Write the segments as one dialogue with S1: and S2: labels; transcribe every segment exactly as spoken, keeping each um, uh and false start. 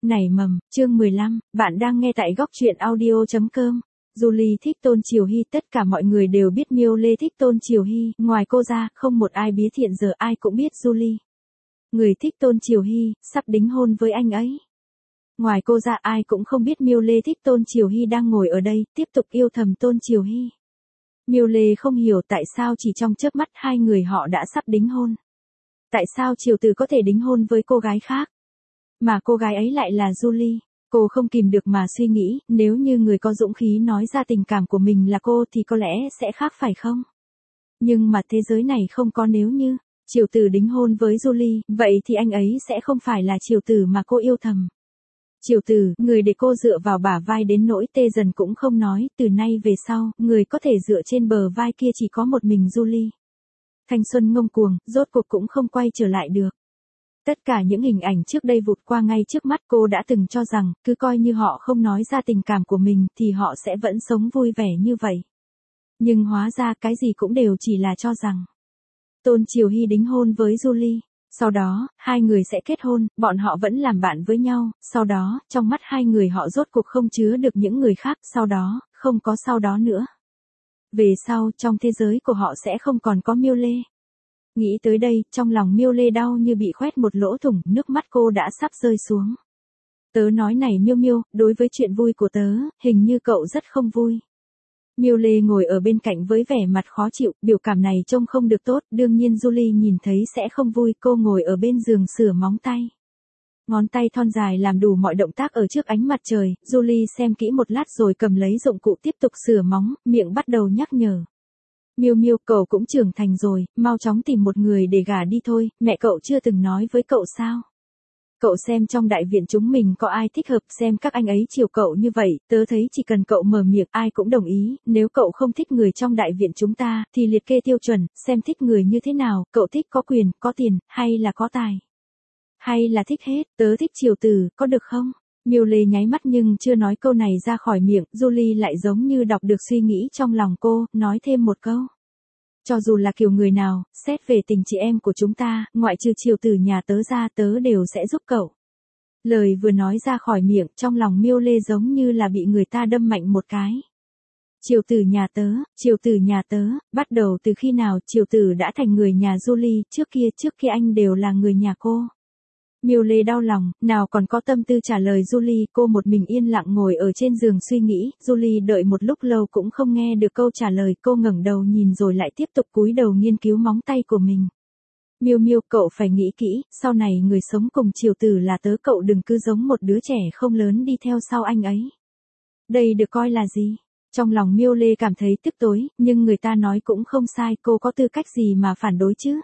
S1: Nảy mầm, chương mười lăm, bạn đang nghe tại góc truyện audio chấm com. Julie thích Tôn Triều Hy, tất cả mọi người đều biết Miêu Lê thích Tôn Triều Hy, ngoài cô ra, không một ai biết, hiện giờ ai cũng biết Julie. Người thích Tôn Triều Hy, sắp đính hôn với anh ấy. Ngoài cô ra ai cũng không biết Miêu Lê thích Tôn Triều Hy đang ngồi ở đây, tiếp tục yêu thầm Tôn Triều Hy. Miêu Lê không hiểu tại sao chỉ trong chớp mắt hai người họ đã sắp đính hôn. Tại sao Triều Từ có thể đính hôn với cô gái khác? Mà cô gái ấy lại là Julie. Cô không kìm được mà suy nghĩ, nếu như người có dũng khí nói ra tình cảm của mình là cô thì có lẽ sẽ khác phải không? Nhưng mà thế giới này không có nếu như. Triều Từ đính hôn với Julie, vậy thì anh ấy sẽ không phải là Triều Từ mà cô yêu thầm. Triều Từ, người để cô dựa vào bả vai đến nỗi tê dần cũng không nói, từ nay về sau, người có thể dựa trên bờ vai kia chỉ có một mình Julie. Thanh xuân ngông cuồng, rốt cuộc cũng không quay trở lại được. Tất cả những hình ảnh trước đây vụt qua ngay trước mắt cô đã từng cho rằng, cứ coi như họ không nói ra tình cảm của mình thì họ sẽ vẫn sống vui vẻ như vậy. Nhưng hóa ra cái gì cũng đều chỉ là cho rằng. Tôn Triều Hy đính hôn với Julie. Sau đó, hai người sẽ kết hôn, bọn họ vẫn làm bạn với nhau, sau đó, trong mắt hai người họ rốt cuộc không chứa được những người khác, sau đó, không có sau đó nữa. Về sau, trong thế giới của họ sẽ không còn có Miêu Lê. Nghĩ tới đây, trong lòng Miêu Lê đau như bị khoét một lỗ thủng, nước mắt cô đã sắp rơi xuống. Tớ nói này Miêu Miêu, đối với chuyện vui của tớ, hình như cậu rất không vui. Miêu Lê ngồi ở bên cạnh với vẻ mặt khó chịu, biểu cảm này trông không được tốt, đương nhiên Julie nhìn thấy sẽ không vui, cô ngồi ở bên giường sửa móng tay. Ngón tay thon dài làm đủ mọi động tác ở trước ánh mặt trời, Julie xem kỹ một lát rồi cầm lấy dụng cụ tiếp tục sửa móng, miệng bắt đầu nhắc nhở. Miêu Miêu, cậu cũng trưởng thành rồi, mau chóng tìm một người để gả đi thôi, mẹ cậu chưa từng nói với cậu sao? Cậu xem trong đại viện chúng mình có ai thích hợp, xem các anh ấy chiều cậu như vậy, tớ thấy chỉ cần cậu mở miệng ai cũng đồng ý, nếu cậu không thích người trong đại viện chúng ta, thì liệt kê tiêu chuẩn, xem thích người như thế nào, cậu thích có quyền, có tiền, hay là có tài? Hay là thích hết, tớ thích Triều Từ, có được không? Miêu Lê nháy mắt nhưng chưa nói câu này ra khỏi miệng, Julie lại giống như đọc được suy nghĩ trong lòng cô, nói thêm một câu. Cho dù là kiểu người nào, xét về tình chị em của chúng ta, ngoại trừ Triều Từ nhà tớ ra tớ đều sẽ giúp cậu. Lời vừa nói ra khỏi miệng, trong lòng Miêu Lê giống như là bị người ta đâm mạnh một cái. Triều Từ nhà tớ, Triều Từ nhà tớ, bắt đầu từ khi nào Triều Từ đã thành người nhà Julie, trước kia trước kia anh đều là người nhà cô. Miêu Lê đau lòng, nào còn có tâm tư trả lời Julie, cô một mình yên lặng ngồi ở trên giường suy nghĩ, Julie đợi một lúc lâu cũng không nghe được câu trả lời, cô ngẩng đầu nhìn rồi lại tiếp tục cúi đầu nghiên cứu móng tay của mình. Miêu Miêu, cậu phải nghĩ kỹ, sau này người sống cùng Triều Từ là tớ, cậu đừng cứ giống một đứa trẻ không lớn đi theo sau anh ấy. Đây được coi là gì? Trong lòng Miêu Lê cảm thấy tức tối, nhưng người ta nói cũng không sai, cô có tư cách gì mà phản đối chứ?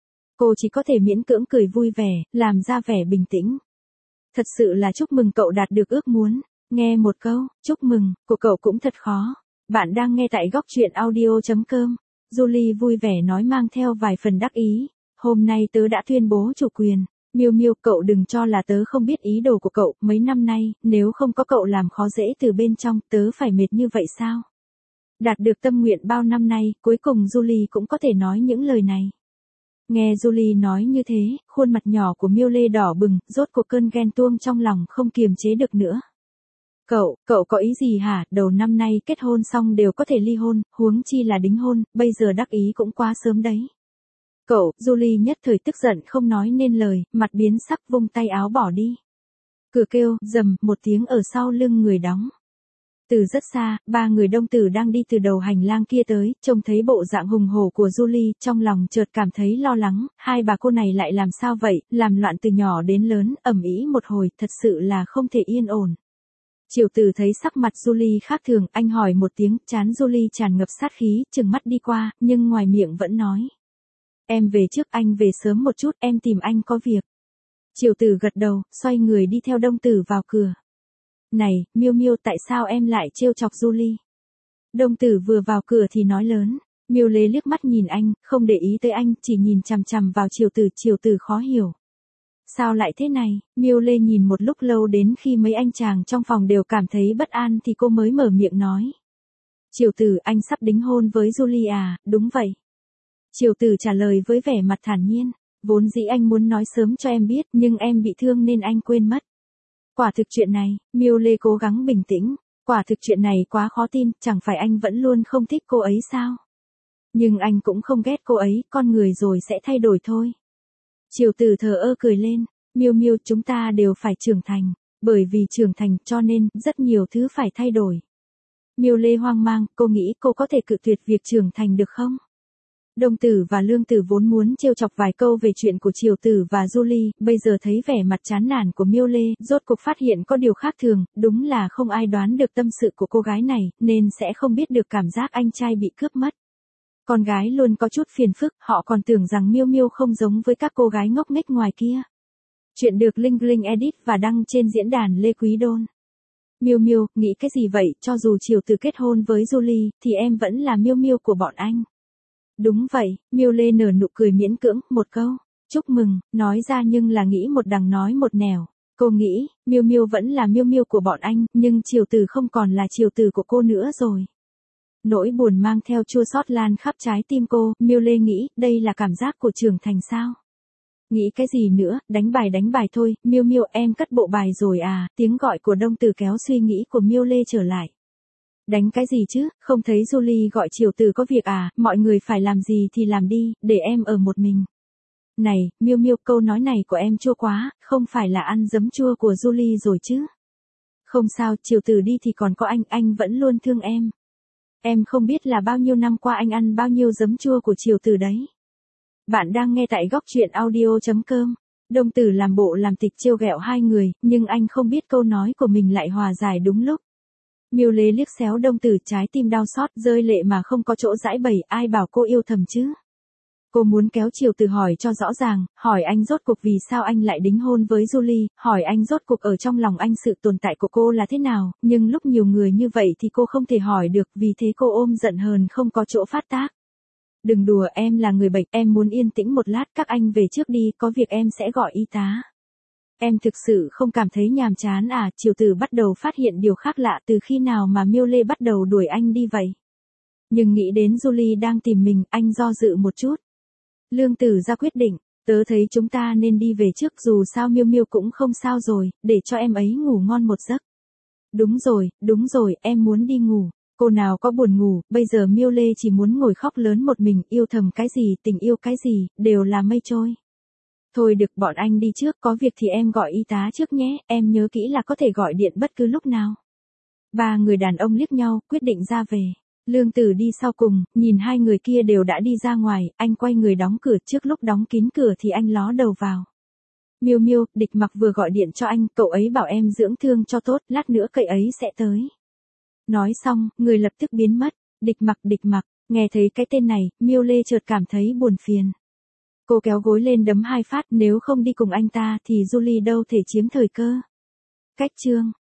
S1: Cô chỉ có thể miễn cưỡng cười vui vẻ, làm ra vẻ bình tĩnh. Thật sự là chúc mừng cậu đạt được ước muốn. Nghe một câu, chúc mừng, của cậu cũng thật khó. Bạn đang nghe tại góc truyện audio chấm com. Julie vui vẻ nói mang theo vài phần đắc ý. Hôm nay tớ đã tuyên bố chủ quyền. Miêu Miêu, cậu đừng cho là tớ không biết ý đồ của cậu. Mấy năm nay, nếu không có cậu làm khó dễ từ bên trong, tớ phải mệt như vậy sao? Đạt được tâm nguyện bao năm nay, cuối cùng Julie cũng có thể nói những lời này. Nghe Julie nói như thế, khuôn mặt nhỏ của Miêu Lê đỏ bừng, rốt cuộc cơn ghen tuông trong lòng không kiềm chế được nữa. Cậu, cậu có ý gì hả, đầu năm nay kết hôn xong đều có thể ly hôn, huống chi là đính hôn, bây giờ đắc ý cũng quá sớm đấy. Cậu, Julie nhất thời tức giận không nói nên lời, mặt biến sắc vung tay áo bỏ đi. Cửa kêu, rầm, một tiếng ở sau lưng người đóng. Từ rất xa, ba người đông tử đang đi từ đầu hành lang kia tới, trông thấy bộ dạng hùng hổ của Julie, trong lòng chợt cảm thấy lo lắng, hai bà cô này lại làm sao vậy, làm loạn từ nhỏ đến lớn, ầm ĩ một hồi, thật sự là không thể yên ổn. Triều Từ thấy sắc mặt Julie khác thường, anh hỏi một tiếng, trán Julie tràn ngập sát khí, trừng mắt đi qua, nhưng ngoài miệng vẫn nói. Em về trước, anh về sớm một chút, em tìm anh có việc. Triều Từ gật đầu, xoay người đi theo đông tử vào cửa. Này, Miêu Miêu, tại sao em lại trêu chọc Julie? Đông tử vừa vào cửa thì nói lớn. Miêu Lê liếc mắt nhìn anh, không để ý tới anh, chỉ nhìn chằm chằm vào Triều Từ, Triều Từ khó hiểu. Sao lại thế này? Miêu Lê nhìn một lúc lâu đến khi mấy anh chàng trong phòng đều cảm thấy bất an thì cô mới mở miệng nói. Triều Từ, anh sắp đính hôn với Julie à, đúng vậy. Triều Từ trả lời với vẻ mặt thản nhiên. Vốn dĩ anh muốn nói sớm cho em biết, nhưng em bị thương nên anh quên mất. Quả thực chuyện này, Miêu Lê cố gắng bình tĩnh. Quả thực chuyện này quá khó tin, chẳng phải anh vẫn luôn không thích cô ấy sao? Nhưng anh cũng không ghét cô ấy, con người rồi sẽ thay đổi thôi. Triều Tử thờ ơ cười lên, Miêu Miêu, chúng ta đều phải trưởng thành, bởi vì trưởng thành cho nên rất nhiều thứ phải thay đổi. Miêu Lê hoang mang, cô nghĩ cô có thể cự tuyệt việc trưởng thành được không? Đông Tử và Lương Tử vốn muốn trêu chọc vài câu về chuyện của Triều Tử và Julie, bây giờ thấy vẻ mặt chán nản của Miêu Lê, rốt cục phát hiện có điều khác thường, đúng là không ai đoán được tâm sự của cô gái này, nên sẽ không biết được cảm giác anh trai bị cướp mất. Con gái luôn có chút phiền phức, họ còn tưởng rằng Miêu Miêu không giống với các cô gái ngốc nghếch ngoài kia. Chuyện được Linh Linh edit và đăng trên diễn đàn Lê Quý Đôn. Miêu Miêu, nghĩ cái gì vậy, cho dù Triều Tử kết hôn với Julie, thì em vẫn là Miêu Miêu của bọn anh. Đúng vậy, Miêu Lê nở nụ cười miễn cưỡng, một câu, chúc mừng, nói ra nhưng là nghĩ một đằng nói một nẻo. Cô nghĩ, Miêu Miêu vẫn là Miêu Miêu của bọn anh, nhưng Triều Tử không còn là Triều Tử của cô nữa rồi. Nỗi buồn mang theo chua xót lan khắp trái tim cô, Miêu Lê nghĩ, đây là cảm giác của trưởng thành sao? Nghĩ cái gì nữa, đánh bài đánh bài thôi, Miêu Miêu em cất bộ bài rồi à, tiếng gọi của Đông Tử kéo suy nghĩ của Miêu Lê trở lại. Đánh cái gì chứ, không thấy Julie gọi Triều Tử có việc à, mọi người phải làm gì thì làm đi, để em ở một mình. Này, Miêu Miêu, câu nói này của em chua quá, không phải là ăn giấm chua của Julie rồi chứ? Không sao, Triều Tử đi thì còn có anh, anh vẫn luôn thương em. Em không biết là bao nhiêu năm qua anh ăn bao nhiêu giấm chua của Triều Tử đấy. Bạn đang nghe tại góc truyện audio chấm com. Đông Tử làm bộ làm tịch trêu ghẹo hai người, nhưng anh không biết câu nói của mình lại hòa giải đúng lúc. Miêu Lê liếc xéo Đông Tử, trái tim đau xót, rơi lệ mà không có chỗ giãi bày, ai bảo cô yêu thầm chứ. Cô muốn kéo Triều Tử hỏi cho rõ ràng, hỏi anh rốt cuộc vì sao anh lại đính hôn với Julie, hỏi anh rốt cuộc ở trong lòng anh sự tồn tại của cô là thế nào, nhưng lúc nhiều người như vậy thì cô không thể hỏi được, vì thế cô ôm giận hờn không có chỗ phát tác. Đừng đùa, em là người bệnh, em muốn yên tĩnh một lát, các anh về trước đi, có việc em sẽ gọi y tá. Em thực sự không cảm thấy nhàm chán à? Triều Tử bắt đầu phát hiện điều khác lạ, từ khi nào mà Miêu Lê bắt đầu đuổi anh đi vậy? Nhưng nghĩ đến Julie đang tìm mình, anh do dự một chút. Lương Tử ra quyết định, tớ thấy chúng ta nên đi về trước, dù sao Miêu Miêu cũng không sao rồi, để cho em ấy ngủ ngon một giấc. Đúng rồi, đúng rồi, em muốn đi ngủ. Cô nào có buồn ngủ, bây giờ Miêu Lê chỉ muốn ngồi khóc lớn một mình, yêu thầm cái gì, tình yêu cái gì, đều là mây trôi. Thôi được, bọn anh đi trước, có việc thì em gọi y tá trước nhé, em nhớ kỹ là có thể gọi điện bất cứ lúc nào. Ba người đàn ông liếc nhau, quyết định ra về. Lương Tử đi sau cùng, nhìn hai người kia đều đã đi ra ngoài, anh quay người đóng cửa, trước lúc đóng kín cửa thì anh ló đầu vào. Miêu Miêu, Địch Mặc vừa gọi điện cho anh, cậu ấy bảo em dưỡng thương cho tốt, lát nữa cậu ấy sẽ tới. Nói xong, người lập tức biến mất. Địch Mặc, Địch Mặc, nghe thấy cái tên này, Miêu Lê chợt cảm thấy buồn phiền. Cô kéo gối lên đấm hai phát, nếu không đi cùng anh ta thì Julie đâu thể chiếm thời cơ. Cách chương